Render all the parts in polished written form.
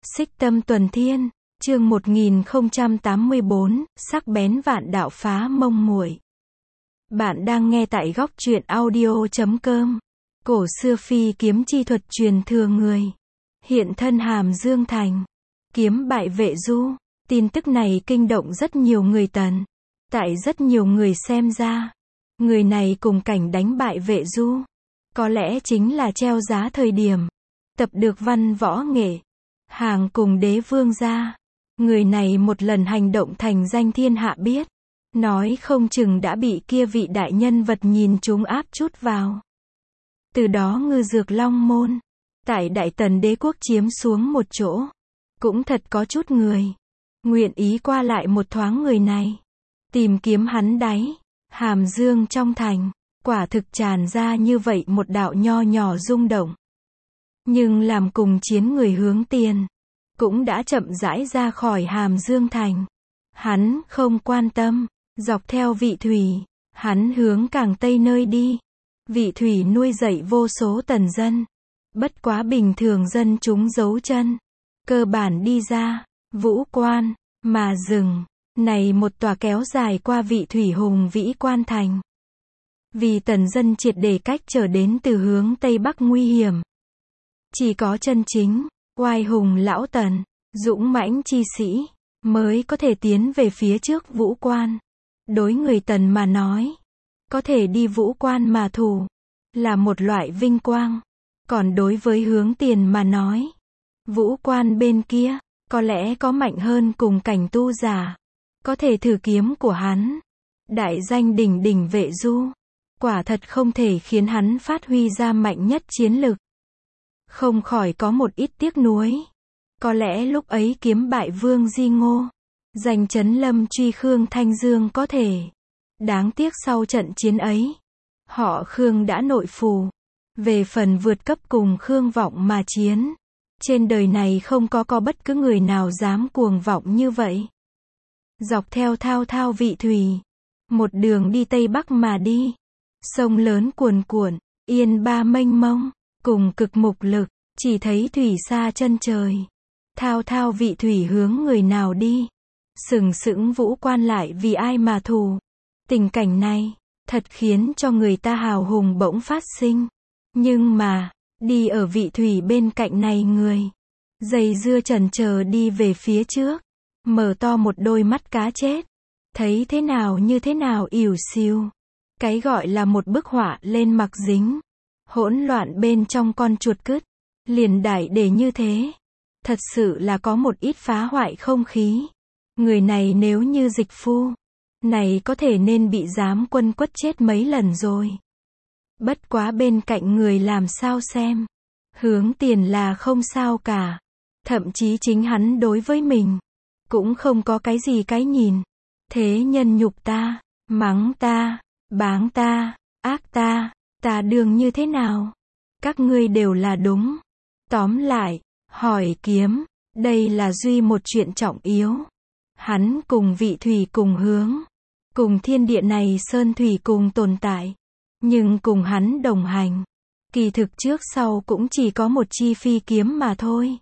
Xích Tâm Tuần Thiên, chương 1084, sắc bén vạn đạo phá mông muội. Bạn đang nghe tại góc truyện audio.com. Cổ xưa phi kiếm chi thuật truyền thừa người. Hiện thân Hàm Dương Thành. Kiếm bại Vệ Du. Tin tức này kinh động rất nhiều người Tần. Tại rất nhiều người xem ra, người này cùng cảnh đánh bại Vệ Du, có lẽ chính là treo giá thời điểm tập được văn võ nghệ, hàng cùng đế vương gia. Người này một lần hành động thành danh thiên hạ biết, nói không chừng đã bị kia vị đại nhân vật nhìn chúng áp chút vào. Từ đó Ngư Dược Long Môn, tại Đại Tần đế quốc chiếm xuống một chỗ, cũng thật có chút người nguyện ý qua lại một thoáng người này, tìm kiếm hắn đáy Hàm Dương trong thành. Quả thực tràn ra như vậy một đạo nho nhỏ rung động. Nhưng làm cùng chiến người hướng tiền, cũng đã chậm rãi ra khỏi Hàm Dương thành. Hắn không quan tâm, dọc theo Vị Thủy, hắn hướng càng tây nơi đi. Vị Thủy nuôi dạy vô số tần dân. Bất quá bình thường dân chúng giấu chân, cơ bản đi ra Vũ Quan, mà dừng. Này một tòa kéo dài qua Vị Thủy hùng vĩ quan thành. Vì tần dân triệt để cách trở đến từ hướng Tây Bắc nguy hiểm. Chỉ có chân chính, oai hùng lão Tần, dũng mãnh chi sĩ, mới có thể tiến về phía trước Vũ Quan. Đối người Tần mà nói, có thể đi Vũ Quan mà thủ, là một loại vinh quang. Còn đối với hướng tiền mà nói, Vũ Quan bên kia, có lẽ có mạnh hơn cùng cảnh tu giả. Có thể thử kiếm của hắn. Đại danh đỉnh đỉnh Vệ Du. Quả thật không thể khiến hắn phát huy ra mạnh nhất chiến lực. Không khỏi có một ít tiếc nuối. Có lẽ lúc ấy kiếm bại Vương Di Ngô, giành trấn lâm truy Khương Thanh Dương có thể. Đáng tiếc sau trận chiến ấy, họ Khương đã nội phù. Về phần vượt cấp cùng Khương Vọng mà chiến, trên đời này không có bất cứ người nào dám cuồng vọng như vậy. Dọc theo thao thao Vị Thủy, một đường đi Tây Bắc mà đi. Sông lớn cuồn cuộn, yên ba mênh mông, cùng cực mục lực, chỉ thấy thủy xa chân trời. Thao thao Vị Thủy hướng người nào đi. Sừng sững Vũ Quan lại vì ai mà thù. Tình cảnh này, thật khiến cho người ta hào hùng bỗng phát sinh. Nhưng mà, đi ở Vị Thủy bên cạnh này người, dây dưa chần chờ đi về phía trước, mở to một đôi mắt cá chết. Thấy thế nào như thế nào ỉu xìu. Cái gọi là một bức họa lên mặc dính. Hỗn loạn bên trong con chuột cứt. Liền đại để như thế. Thật sự là có một ít phá hoại không khí. Người này nếu như dịch phu, này có thể nên bị giám quân quất chết mấy lần rồi. Bất quá bên cạnh người làm sao xem. Hướng tiền là không sao cả. Thậm chí chính hắn đối với mình, cũng không có cái gì cái nhìn. Thế nhân nhục ta, mắng ta, báng ta, ác ta đương như thế nào? Các ngươi đều là đúng. Tóm lại, hỏi kiếm, đây là duy một chuyện trọng yếu. Hắn cùng Vị Thủy cùng hướng, cùng thiên địa này sơn thủy cùng tồn tại. Nhưng cùng hắn đồng hành, kỳ thực trước sau cũng chỉ có một chi phi kiếm mà thôi.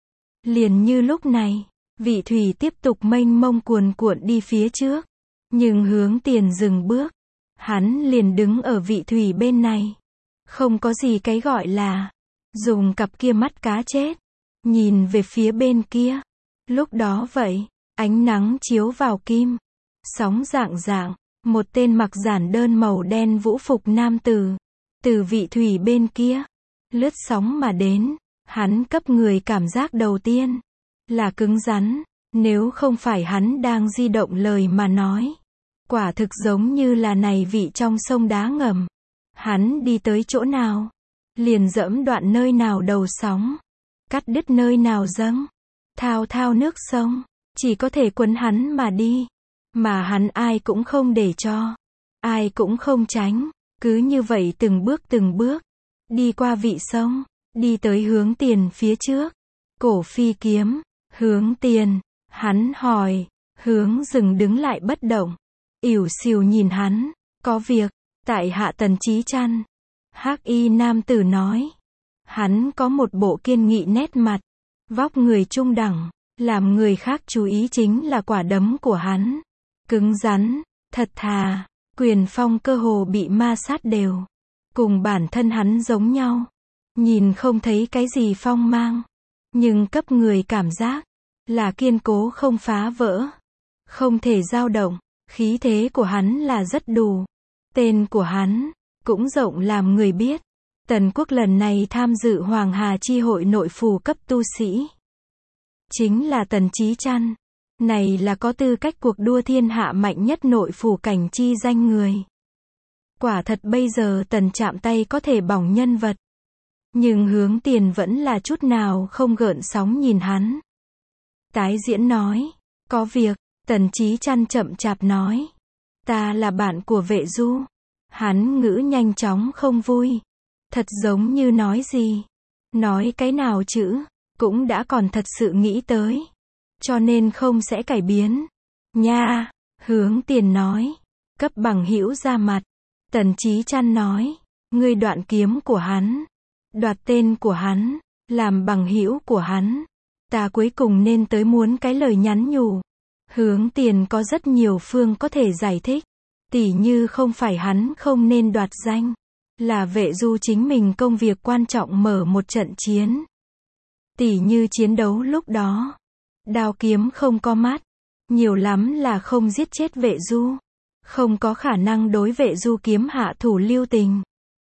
Liền như lúc này, Vị Thủy tiếp tục mênh mông cuồn cuộn đi phía trước. Nhưng hướng tiền dừng bước. Hắn liền đứng ở Vị Thủy bên này. Không có gì cái gọi là dùng cặp kia mắt cá chết, nhìn về phía bên kia. Lúc đó vậy, ánh nắng chiếu vào kim, sóng rạng, một tên mặc giản đơn màu đen vũ phục nam tử, từ Vị Thủy bên kia, lướt sóng mà đến. Hắn cấp người cảm giác đầu tiên là cứng rắn, nếu không phải hắn đang di động lời mà nói. Quả thực giống như là này vị trong sông đá ngầm. Hắn đi tới chỗ nào, liền dẫm đoạn nơi nào đầu sóng, cắt đứt nơi nào dâng. Thao thao nước sông, chỉ có thể quấn hắn mà đi. Mà hắn ai cũng không để cho, ai cũng không tránh. Cứ như vậy từng bước, đi qua vị sông, đi tới hướng tiền phía trước. Cổ phi kiếm, hướng tiền, hắn hỏi, hướng dừng đứng lại bất động. Ỉu xìu nhìn hắn, có việc, tại hạ Tần Chí Trăn. Hắc y nam tử nói. Hắn có một bộ kiên nghị nét mặt, Vóc người trung đẳng, làm người khác chú ý chính là quả đấm của hắn. Cứng rắn, thật thà, quyền phong cơ hồ bị ma sát đều. Cùng bản thân hắn giống nhau. Nhìn không thấy cái gì phong mang. Nhưng cấp người cảm giác là kiên cố không phá vỡ. Không thể dao động. Khí thế của hắn là rất đủ. Tên của hắn cũng rộng làm người biết. Tần Quốc lần này tham dự Hoàng Hà chi hội nội phù cấp tu sĩ. Chính là Tần Chí Chăn. Này là có tư cách cuộc đua thiên hạ mạnh nhất nội phù cảnh chi danh người. Quả thật bây giờ Tần chạm tay có thể bỏng nhân vật. Nhưng Hướng Tiền vẫn là chút nào không gợn sóng nhìn hắn. Tái diễn nói. Có việc, Tần Chí Chăn chậm chạp nói. Ta là bạn của Vệ Du. Hắn ngữ nhanh chóng không vui. Thật giống như nói gì. Nói cái nào chữ, cũng đã còn thật sự nghĩ tới. Cho nên không sẽ cải biến. Nha, Hướng Tiền nói. Cấp bằng hữu ra mặt. Tần Chí Chăn nói. Ngươi đoạn kiếm của hắn. Đoạt tên của hắn. Làm bằng hữu của hắn. Ta cuối cùng nên tới muốn cái lời nhắn nhủ. Hướng Tiền có rất nhiều phương có thể giải thích. Tỉ như không phải hắn không nên đoạt danh. Là Vệ Du chính mình công việc quan trọng mở một trận chiến. Tỉ như chiến đấu lúc đó. Đao kiếm không có mắt. Nhiều lắm là không giết chết Vệ Du. Không có khả năng đối Vệ Du kiếm hạ thủ lưu tình.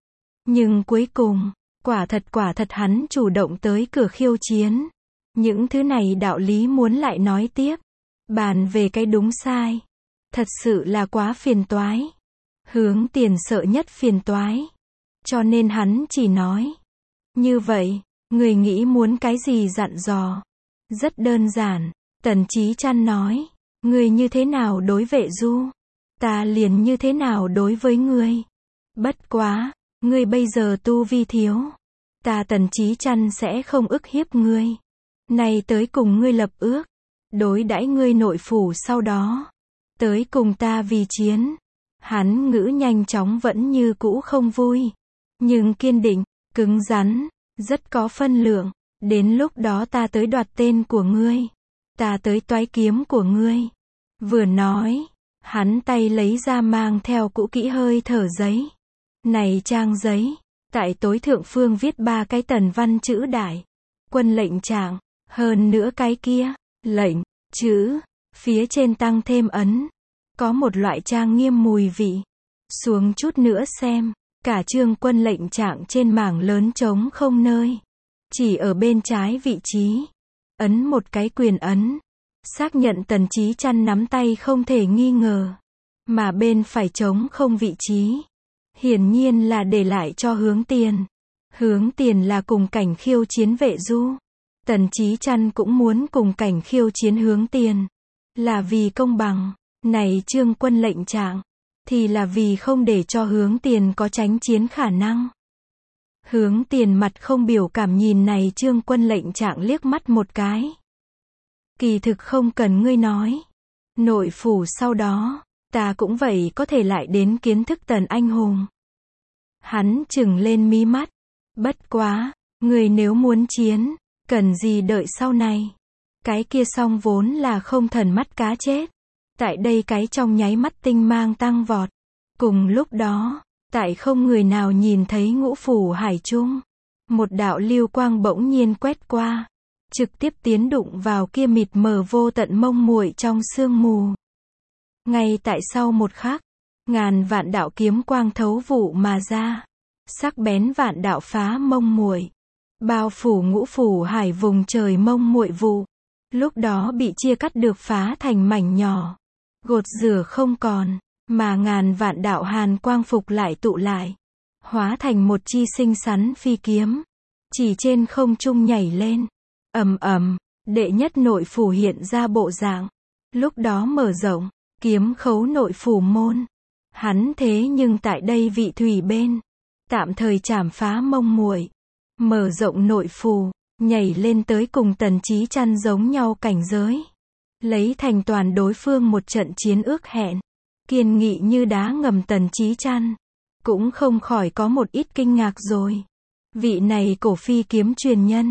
Nhưng cuối cùng, quả thật hắn chủ động tới cửa khiêu chiến. Những thứ này đạo lý muốn lại nói tiếp. Bàn về cái đúng sai. Thật sự là quá phiền toái. Hướng Tiền sợ nhất phiền toái. Cho nên hắn chỉ nói. Như vậy, người nghĩ muốn cái gì dặn dò. Rất đơn giản. Tần Chí Chăn nói. Người như thế nào đối Vệ Du. Ta liền như thế nào đối với ngươi. Bất quá, ngươi bây giờ tu vi thiếu. Ta Tần Chí Chăn sẽ không ức hiếp ngươi. Này tới cùng ngươi lập ước. Đối đãi ngươi nội phủ sau đó. Tới cùng ta vì chiến. Hắn ngữ nhanh chóng vẫn như cũ không vui. Nhưng kiên định, cứng rắn, rất có phân lượng. Đến lúc đó ta tới đoạt tên của ngươi. Ta tới toái kiếm của ngươi. Vừa nói, hắn tay lấy ra mang theo cũ kỹ hơi thở giấy. Này trang giấy, tại tối thượng phương viết 3 cái tần văn chữ đại. Quân lệnh trạng, hơn nữa cái kia, lệnh, chữ, phía trên tăng thêm ấn. Có một loại trang nghiêm mùi vị. Xuống chút nữa xem, cả chương quân lệnh trạng trên mảng lớn trống không nơi. Chỉ ở bên trái vị trí. Ấn một cái quyền ấn. Xác nhận Tần Chí Chăn nắm tay không thể nghi ngờ. Mà bên phải trống không vị trí. Hiển nhiên là để lại cho Hướng Tiền. Hướng Tiền là cùng cảnh khiêu chiến Vệ Du. Tần Chí Chăn cũng muốn cùng cảnh khiêu chiến Hướng Tiền. Là vì công bằng. Này chương quân lệnh trạng. Thì là vì không để cho Hướng Tiền có tránh chiến khả năng. Hướng Tiền mặt không biểu cảm nhìn này chương quân lệnh trạng liếc mắt một cái. Kỳ thực không cần ngươi nói. Nội phủ sau đó, ta cũng vậy có thể lại đến kiến thức Tần anh hùng. Hắn chừng lên mí mắt. Bất quá, người nếu muốn chiến, cần gì đợi sau này. Cái kia song vốn là không thần mắt cá chết. Tại đây cái trong nháy mắt tinh mang tăng vọt. Cùng lúc đó, tại không người nào nhìn thấy ngũ phủ hải trung. Một đạo lưu quang bỗng nhiên quét qua. Trực tiếp tiến đụng vào kia mịt mờ vô tận mông muội trong sương mù. Ngay tại sau một khắc, ngàn vạn đạo kiếm quang thấu vụ mà ra. Sắc bén vạn đạo phá mông muội. Bao phủ ngũ phủ hải vùng trời mông muội vụ. Lúc đó bị chia cắt được phá thành mảnh nhỏ. Gột rửa không còn, mà ngàn vạn đạo hàn quang phục lại tụ lại. Hóa thành một chi xinh xắn phi kiếm. Chỉ trên không trung nhảy lên. Ầm ầm, đệ nhất nội phủ hiện ra bộ dạng. Lúc đó mở rộng, kiếm khấu nội phủ môn. Hắn thế nhưng tại đây vị thủy bên. Tạm thời trảm phá mông muội. Mở rộng nội phủ, nhảy lên tới cùng Tần Chí Chăn giống nhau cảnh giới. Lấy thành toàn đối phương một trận chiến ước hẹn. Kiên nghị như đá ngầm Tần Chí Chăn. Cũng không khỏi có một ít kinh ngạc rồi. Vị này cổ phi kiếm truyền nhân.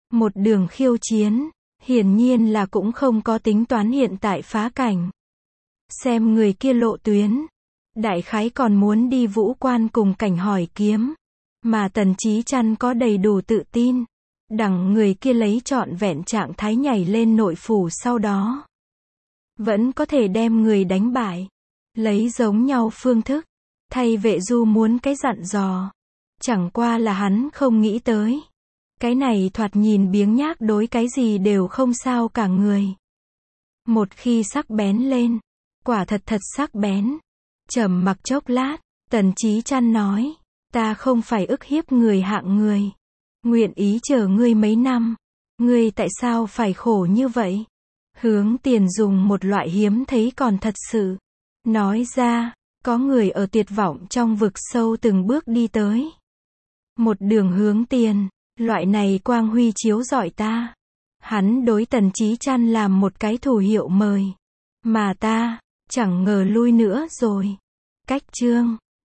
Một đường khiêu chiến, hiển nhiên là cũng không có tính toán hiện tại phá cảnh. Xem người kia lộ tuyến, đại khái còn muốn đi Vũ Quan cùng cảnh hỏi kiếm, mà Tần Chí Chăn có đầy đủ tự tin, đằng người kia lấy trọn vẹn trạng thái nhảy lên nội phủ sau đó, vẫn có thể đem người đánh bại, lấy giống nhau phương thức, thay Vệ Du muốn cái dặn dò, chẳng qua là hắn không nghĩ tới. Cái này thoạt nhìn biếng nhác đối cái gì đều không sao cả người. Một khi sắc bén lên, quả thật thật sắc bén. Trầm mặc chốc lát, Tần Chí Chăn nói, ta không phải ức hiếp người hạng người. Nguyện ý chờ ngươi mấy năm. Ngươi tại sao phải khổ như vậy? Hướng Tiền dùng một loại hiếm thấy còn thật sự. Nói ra, có người ở tuyệt vọng trong vực sâu từng bước đi tới. Một đường hướng Tiền. Loại này quang huy chiếu rọi ta. Hắn đối Tần Chí Chăn làm một cái thủ hiệu mời. Mà ta, chẳng ngờ lui nữa rồi. Cách chương